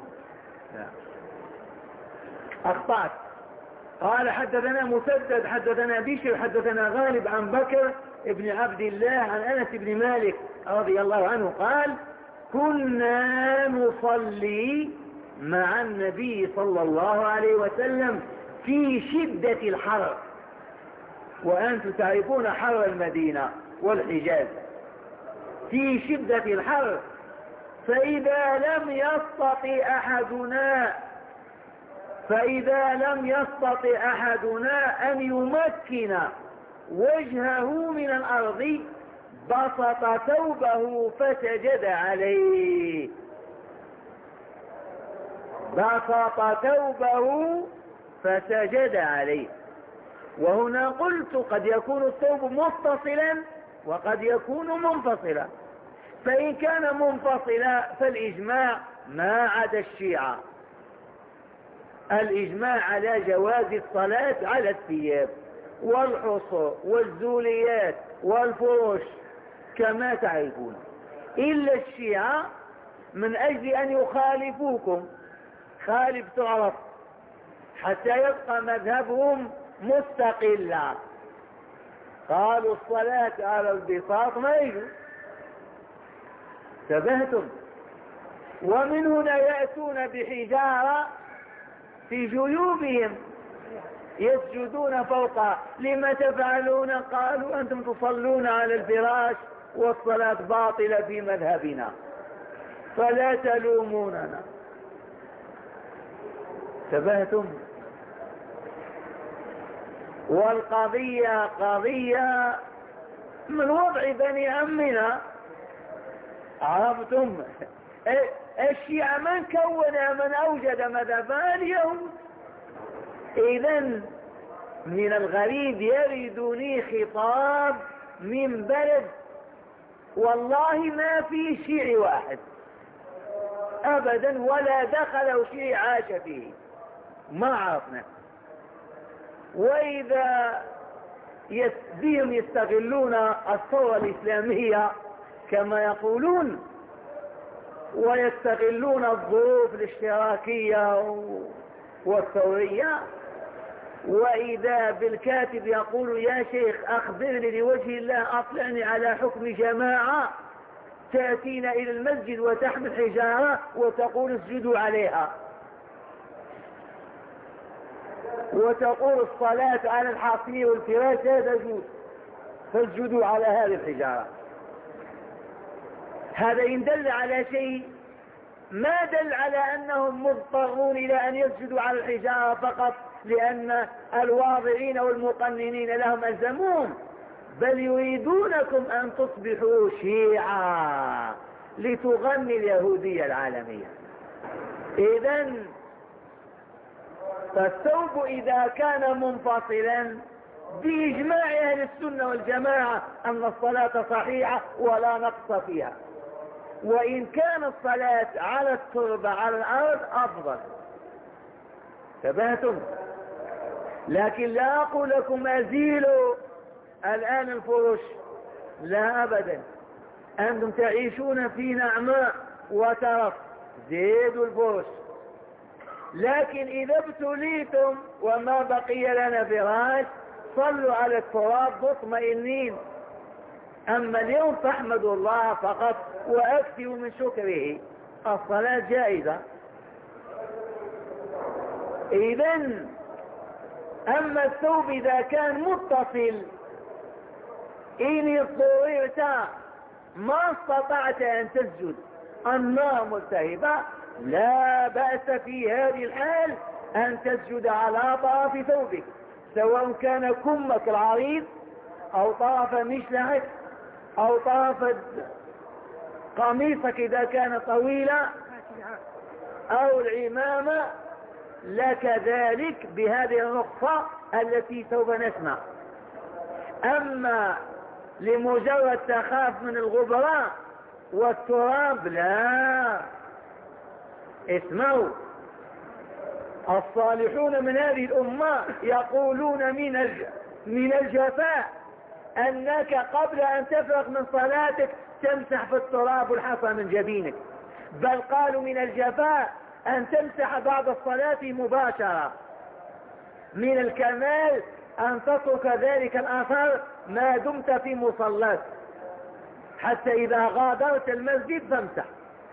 أخطأت. قال حدثنا مسدد حدثنا بشر حدثنا غالب عن بكر ابن عبد الله عن أنس بن مالك رضي الله عنه قال كنا نصلي مع النبي صلى الله عليه وسلم في شدة الحر، وأنتم تعرفون حر المدينة والحجاز، في شدة الحر، فإذا لم يستطع أحدنا فإذا لم يستطع أحدنا أن يمكن وجهه من الأرض بسط ثوبه فسجد عليه، بسط ثوبه فسجد عليه. وهنا قلت قد يكون الثوب متصلا وقد يكون منفصلا، فإن كان منفصلا فالإجماع ما عدا الشيعة، الإجماع على جواز الصلاة على الثياب والحصى والزوليات والفرش كما تعرفون، إلا الشيعة من أجل أن يخالفوكم خالف تعرف حتى يبقى مذهبهم مستقلا، قالوا الصلاة على البساط ما يجوز. انتبهتم؟ ومن هنا يأتون بحجارة في جيوبهم يسجدون فوق. لما تفعلون؟ قالوا أنتم تصلون على الفراش والصلاة باطلة في مذهبنا فلا تلوموننا. انتبهتم؟ والقضية قضية من وضع بني عمنا، عرفتم؟ الشيعة من كون من أوجد مذهبا اليهود. إذن من الغريب يردني خطاب من بلد والله ما في شيعي واحد أبدا ولا دخل شيعي عاش فيه، ما عرفنا. وإذا بهم يستغلون الثورة الإسلامية كما يقولون ويستغلون الظروف الاشتراكية والثورية، وإذا بالكاتب يقول يا شيخ أخبرني لوجه الله أطلعني على حكم جماعة تأتينا إلى المسجد وتحمل حجارة وتقول اسجدوا عليها، وتقول الصلاة على الحصير والفراش لا تجوز فاسجدوا على هذه الحجارة. هذا إن دل على شيء ما دل على أنهم مضطرون إلى أن يسجدوا على الحجارة فقط لأن الواضعين والمقننين لهم ألزمون، بل يريدونكم أن تصبحوا شيعا لتغني اليهودية العالمية. إذن فالثوب إذا كان منفصلا بإجماع أهل السنة والجماعة أن الصلاة صحيحة ولا نقص فيها، وإن كان الصلاة على التربة على الأرض أفضل. تبهتم؟ لكن لا أقول لكم أزيلوا الآن الفرش، لا أبدا، أنتم تعيشون في نعماء وترف، زيدوا الفرش. لكن إذا ابتليتم وما بقي لنا فراش صلوا على التراب مطمئنين. أما اليوم فاحمدوا الله فقط وأكثروا من شكره، الصلاة جائزة. إذن أما الثوب إذا كان متصل إن اضطررت ما استطعت أن تسجد النار ملتهبة لا بأس في هذه الحال أن تسجد على طرف ثوبك، سواء كان كمك العريض أو طرف مشلعك أو طرف قميصك إذا كان طويلا أو العمامة، لك ذلك بهذه الرخصة التي سوف نسمع. أما لمجرد تخاف من الغبراء والتراب لا، اسمعوا، الصالحون من هذه الأمة يقولون من الج... من الجفاء أنك قبل أن تفرغ من صلاتك تمسح في التراب الحصى من جبينك، بل قالوا من الجفاء أن تمسح بعد الصلاة مباشرة. من الكمال أن تترك ذلك الأثر ما دمت في مصلاك، حتى إذا غادرت المسجد فامسح.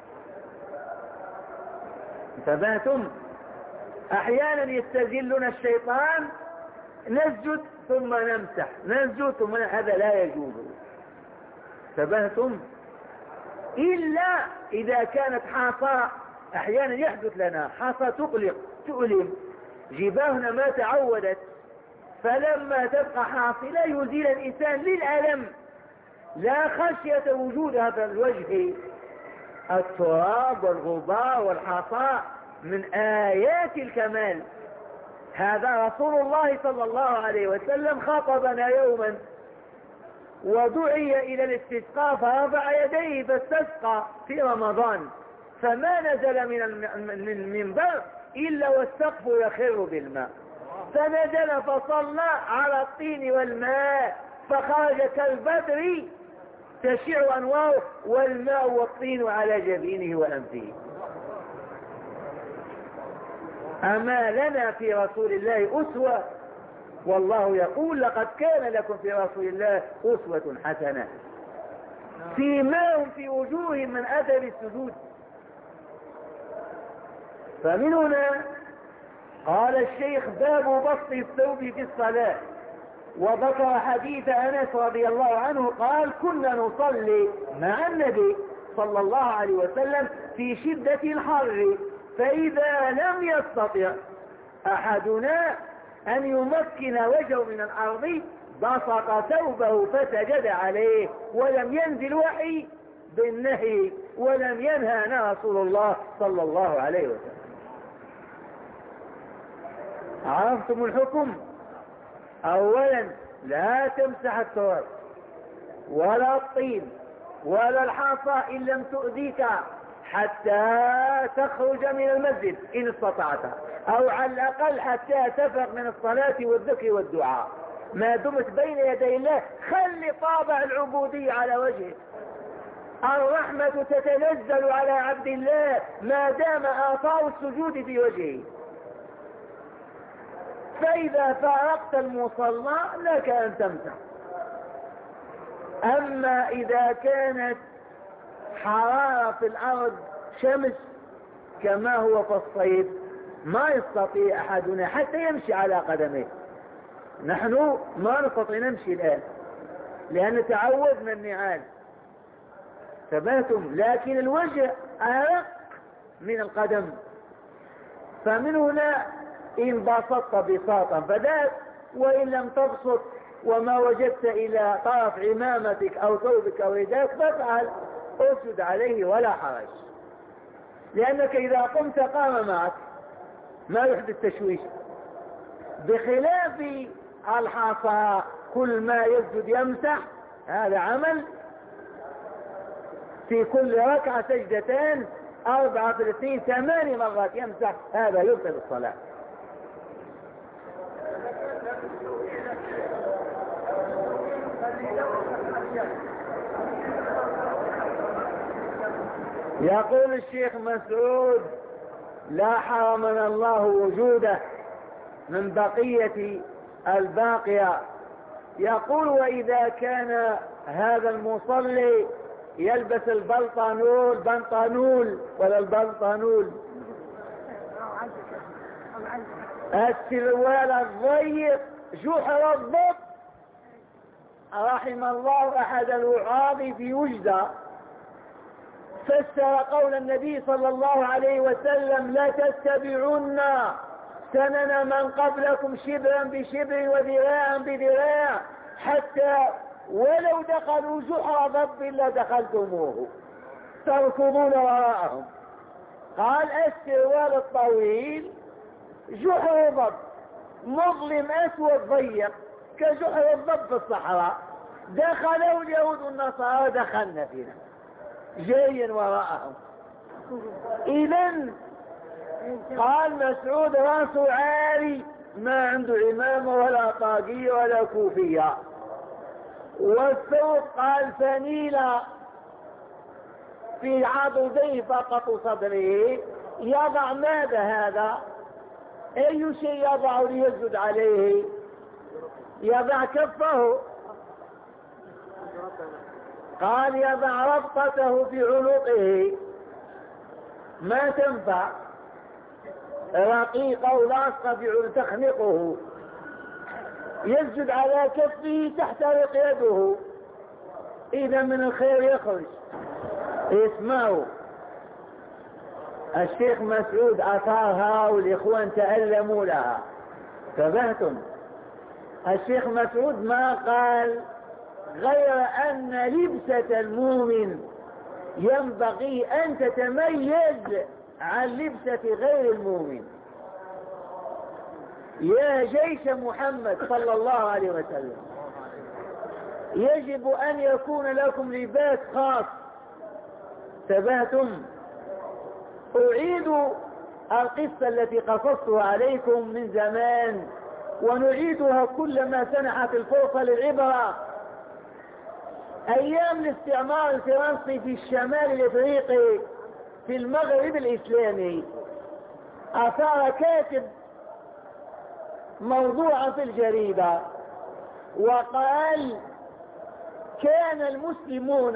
انتبهتم؟ أحيانا يستزلنا الشيطان، نسجد ثم نمسح، نسجد ثم نمسح. هذا لا يجوز. انتبهتم؟ إلا إذا كانت حصى، أحيانا يحدث لنا حصى تقلق تؤلم، جباهنا ما تعودت، فلما تبقى حاصلة يزيل الإنسان للألم لا خشية وجودها في الوجه. التراب والغبار والحصى من آيات الكمال. هذا رسول الله صلى الله عليه وسلم خاطبنا يوما ودعي إلى الاستسقاء فرفع يديه فاستسقى في رمضان، فما نزل من المنبر إلا والسقف يخر بالماء، فنزل فصلى على الطين والماء فخرج كالبدر تشع أنواره والماء والطين على جبينه وأنفه. أما لنا في رسول الله أسوة، والله يقول لقد كان لكم في رسول الله أسوة حسنة، فيما هم في وجوههم من أثر السجود. فمن هنا قال الشيخ باب بسط الثوب في الصلاة، وذكر حديث أنس رضي الله عنه قال كنا نصلي مع النبي صلى الله عليه وسلم في شدة الحر، فإذا لم يستطع أحدنا أن يمكن وجهه من الأرض بسط ثوبه فسجد عليه، ولم ينزل وحي بالنهي ولم ينهانا رسول الله صلى الله عليه وسلم. عرفتم الحكم؟ أولا لا تمسح التراب ولا الطين ولا الحصى إن لم تؤذيك حتى تخرج من المسجد إن استطعت، أو على الأقل حتى تفرغ من الصلاة والذكر والدعاء. ما دمت بين يدي الله خلي طابع العبودية على وجهك، الرحمة تتنزل على عبد الله ما دام آثار السجود في وجهه. فإذا فارقت المصلى لك أن تمسح. أما إذا كانت حرارة في الأرض شمس كما هو في الصيف ما يستطيع أحدنا حتى يمشي على قدميه. نحن ما نستطيع نمشي الآن لأن تعودنا النعال، ثباتم، لكن الوجه أرق من القدم. فمن هنا إن بسطت بساطا فذاك، وإن لم تبسط وما وجدت إلى طرف عمامتك أو ثوبك أو رداك فافعل، اسجد عليه ولا حرج، لأنك إذا قمت قام معك ما يحدث تشويش. بخلاف الحصى كل ما يسجد يمسح، هذا عمل في كل ركعة سجدتان، أربعة في الاثنين ثماني مرات يمسح، هذا يبطل الصلاة. يقول الشيخ مسعود لا حرمنا الله وجوده من بقية الباقية، يقول وإذا كان هذا المصلي يلبس البلطانول بنطانول ولا البلطانول السروال الضيق جحر الضب، رحم الله أحد الوعاظ في وجدة فسر قول النبي صلى الله عليه وسلم لا تتبعن سنن من قبلكم شبرا بشبر وذراعا بذراع حتى ولو دخلوا جحر ضب لدخلتموه تركضون وراءهم. قال السروال الطويل جحر ضب مظلم أسود ضيق كجحر الضب في الصحراء، دخلوا اليهود والنصارى دخلنا فينا جايا وراءهم. إذن قال مسعود راسه عالي، ما عنده عمامة ولا طاقية ولا كوفية. والثوب قال فنيلة في عضديه فقط صدره. يضع ماذا هذا؟ أي شيء يضع ليسجد عليه؟ يضع كفه. قال يضع ربطته في عنقه، ما تنفع رقيقة ولاصقة في عنق تخنقه. يسجد على كفه تحترق يده، إذا من الخير يخرج. اسمعوا، الشيخ مسعود أثارها والإخوان تألموا لها. انتبهتم؟ الشيخ مسعود ما قال غير أن لبسة المؤمن ينبغي أن تتميز عن لبسة غير المؤمن. يا جيش محمد صلى الله عليه وسلم، يجب أن يكون لكم لباس خاص. انتبهتم؟ أعيد القصة التي قصصتها عليكم من زمان ونعيدها كلما سنحت الفرصة للعبرة. أيام الاستعمار الفرنسي في الشمال الإفريقي في المغرب الإسلامي، أثار كاتب موضوعا في الجريدة وقال كان المسلمون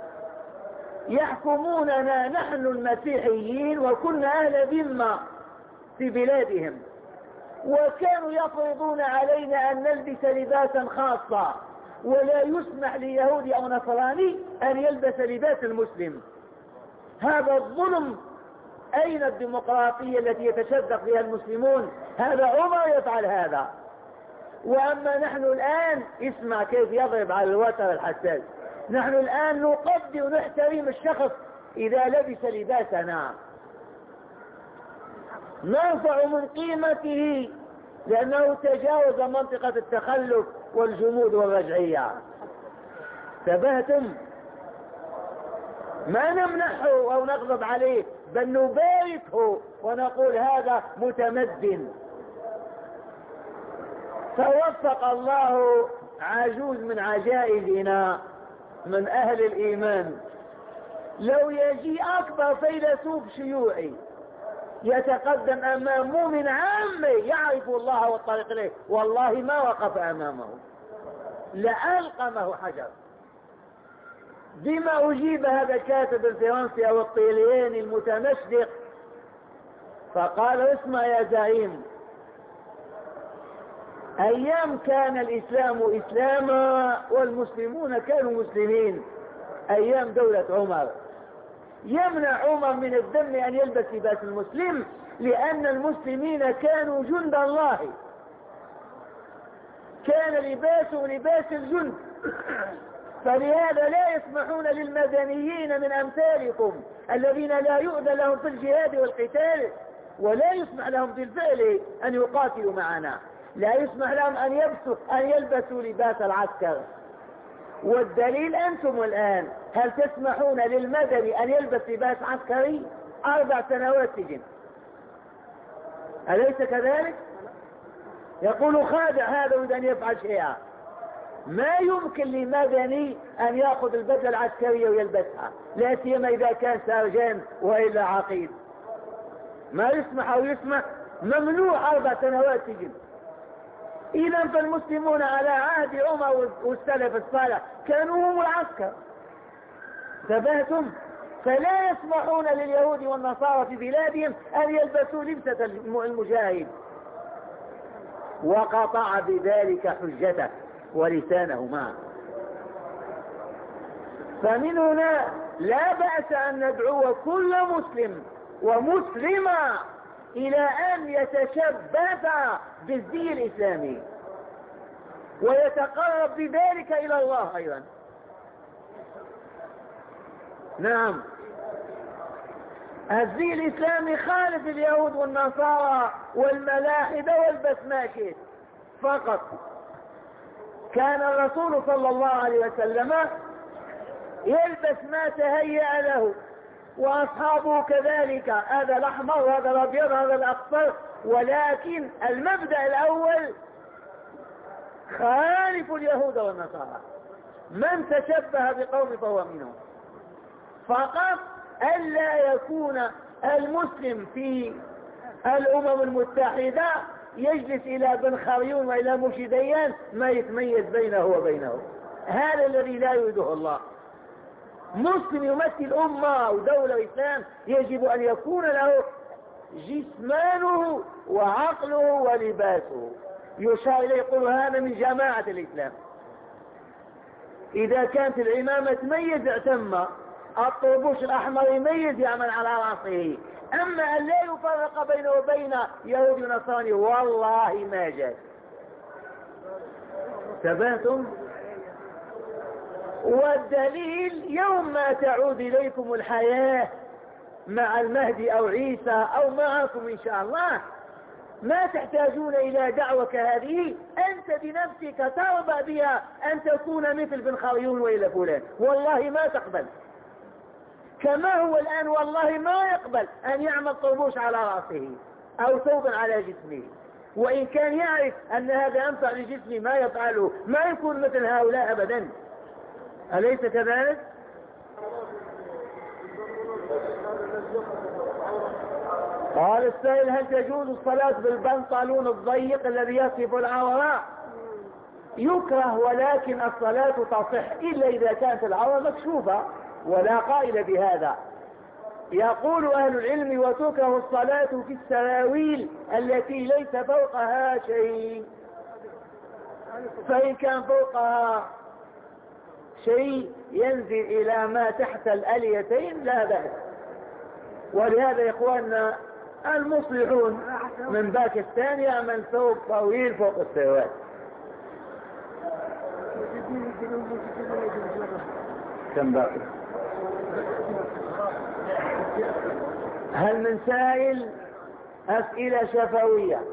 يحكموننا نحن المسيحيين وكنا أهل ذمة في بلادهم، وكانوا يفرضون علينا أن نلبس لباسا خاصا، ولا يسمح ليهودي أو نصراني أن يلبس لباس المسلم. هذا الظلم. أين الديمقراطية التي يتشدق بها المسلمون؟ هذا عمر يفعل هذا. وأما نحن الآن، اسمع كيف يضرب على الوتر الحساس. نحن الآن نقدر ونحترم الشخص إذا لبس لباسنا، نرفع من قيمته لأنه تجاوز منطقة التخلف والجمود والرجعية. انتبهتم؟ ما نمنحه أو نغضب عليه، بل نباركه ونقول هذا متمدن. فوفق الله عجوز من عجائزنا من أهل الإيمان، لو يجي أكبر فيلسوف شيوعي يتقدم أمام مؤمن عامي يعرف الله والطريق إليه، والله ما وقف أمامه، لألقمه حجر. بما أجيب هذا الكاتب الفرنسي أو الطيلياني المتمشدق، فقال اسمع يا زعيم، أيام كان الإسلام إسلاما والمسلمون كانوا مسلمين، أيام دولة عمر، يمنع عمر من الدم أن يلبس لباس المسلم لأن المسلمين كانوا جند الله، كان لباسه لباس الجند، فلهذا لا يسمحون للمدنيين من أمثالكم الذين لا يؤذى لهم في الجهاد والقتال ولا يسمح لهم في الفعل أن يقاتلوا معنا، لا يسمح لهم أن يلبسوا, أن يلبسوا لباس العسكر. والدليل أنتم الآن، هل تسمحون للمدني أن يلبس لباس عسكري؟ أربع سنوات سجن، أليس كذلك؟ يقول خادع هذا يريد أن يفعل شيئا. ما يمكن لمدني أن يأخذ البدلة العسكرية ويلبسها، لا سيما إذا كان سارجان وإلا عقيد، ما يسمح أو يسمح، ممنوع أربع سنوات سجن. إذا فالمسلمون على عهد عمر والسلف الصالح كانوا هم العسكر. انتبهتم؟ فلا يسمحون لليهود والنصارى في بلادهم أن يلبسوا لبسة المجاهد، وقطع بذلك حجته ولسانه معه. فمن هنا لا بأس أن ندعو كل مسلم ومسلمة إلى أن يتشبث بالزي الإسلامي ويتقرب بذلك إلى الله أيضا. نعم، الزي الإسلامي خالف اليهود والنصارى والملاحدة والبسماكين فقط. كان الرسول صلى الله عليه وسلم يلبس ما تهيأ له، وأصحابه كذلك، هذا الأحمر وهذا الأبيض هذا الأصفر، ولكن المبدأ الأول خالف اليهود والنصارى. من تشبه بقوم فهو منهم. فقط ألا يكون المسلم في الأمم المتحدة يجلس إلى بن خريون وإلى مرشديان ما يتميز بينه وبينه، هذا الذي لا يريده الله. مسلم يمثل أمة ودولة إسلام يجب أن يكون له جسمانه وعقله ولباسه يشار إليه يقول هذا من جماعة الإسلام. إذا كانت العمامة تميز اعتم، الطربوش الأحمر يميز يعمل على رأسه، أما أن لا يفرق بينه وبين يهود ونصراني والله ما جاء. ثباتم. والدليل يوم ما تعود إليكم الحياة مع المهدي أو عيسى أو معكم إن شاء الله، ما تحتاجون إلى دعوة كهذه، أنت بنفسك ترضى بها أن تكون مثل بن خريون وإلى فلان، والله ما تقبل. كما هو الآن والله ما يقبل أن يعمل طربوش على رأسه أو ثوبا على جسمه، وإن كان يعرف أن هذا أنفع لجسمه ما يفعله، ما يكون مثل هؤلاء أبدا. أليس كذلك؟ قال السائل هل تجوز الصلاة بالبنطلون الضيق الذي يصف العورة؟ يكره، ولكن الصلاة تصح إلا إذا كانت العورة مكشوفة، ولا قائل بهذا. يقول أهل العلم وتكره الصلاة في السراويل التي ليس فوقها شيء، فإن كان فوقها شيء ينزل إلى ما تحت الأليتين لا بأس. ولهذا يا إخواننا المصلحون من باكستان يعمل ثوب طويل فوق السروال. كم باقي؟ هل من سائل؟ أسئلة شفوية.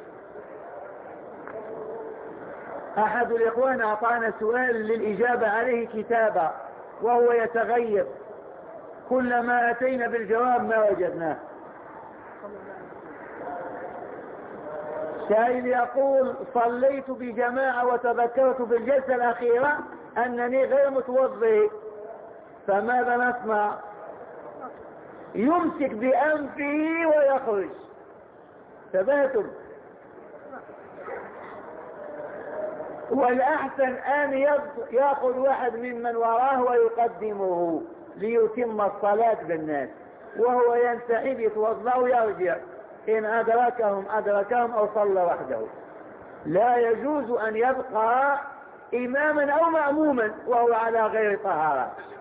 أحد الإخوان أعطانا سؤال للإجابة عليه كتابا وهو يتغير، كلما أتينا بالجواب ما وجدناه. سائل يقول صليت بجماعة وتذكرت في الجلسة الأخيرة أنني غير متوضئ، فماذا نصنع؟ يمسك بأنفه ويخرج. ثباتم. والأحسن أن يأخذ واحد ممن وراه ويقدمه ليتم الصلاة بالناس، وهو ينسحب يتوضأ ويرجع، إن أدركهم أدركهم أو صلى وحده. لا يجوز أن يبقى إماما أو مأموما وهو على غير طهارة.